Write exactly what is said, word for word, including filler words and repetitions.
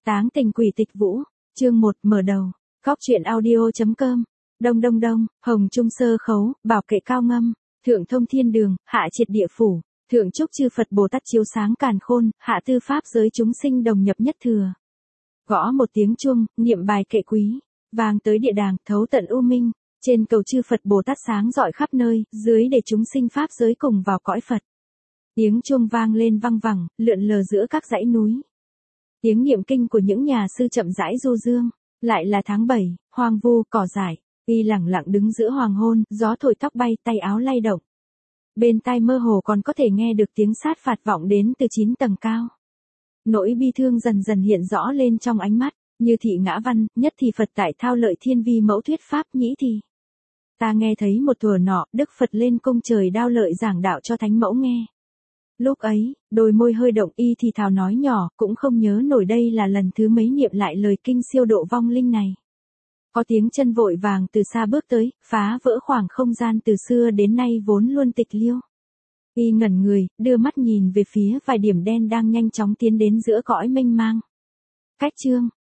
Táng tình quỷ tịch vũ, chương một mở đầu, góc truyện audio.com, đông đông đông, hồng trung sơ khấu, bảo kệ cao ngâm, thượng thông thiên đường, hạ triệt địa phủ, thượng trúc chư Phật Bồ Tát chiếu sáng càn khôn, hạ tư pháp giới chúng sinh đồng nhập nhất thừa. Gõ một tiếng chuông, niệm bài kệ quý, vang tới địa đàng, thấu tận u minh, trên cầu chư Phật Bồ Tát sáng rọi khắp nơi, dưới để chúng sinh pháp giới cùng vào cõi Phật. Tiếng chuông vang lên văng vẳng, lượn lờ giữa các dãy núi. Tiếng niệm kinh của những nhà sư chậm rãi du dương, lại là tháng bảy, hoang vu, cỏ dại, y lẳng lặng đứng giữa hoàng hôn, gió thổi tóc bay, tay áo lay động. Bên tai mơ hồ còn có thể nghe được tiếng sát phạt vọng đến từ chín tầng cao. Nỗi bi thương dần dần hiện rõ lên trong ánh mắt, như thị ngã văn, nhất thì Phật tại thao lợi thiên vi mẫu thuyết pháp, nhĩ thì. Ta nghe thấy một thuở nọ, Đức Phật lên cung trời đao lợi giảng đạo cho thánh mẫu nghe. Lúc ấy, đôi môi hơi động y thì thào nói nhỏ, cũng không nhớ nổi đây là lần thứ mấy niệm lại lời kinh siêu độ vong linh này. Có tiếng chân vội vàng từ xa bước tới, phá vỡ khoảng không gian từ xưa đến nay vốn luôn tịch liêu. Y ngẩn người, đưa mắt nhìn về phía vài điểm đen đang nhanh chóng tiến đến giữa cõi mênh mang. Cách chương,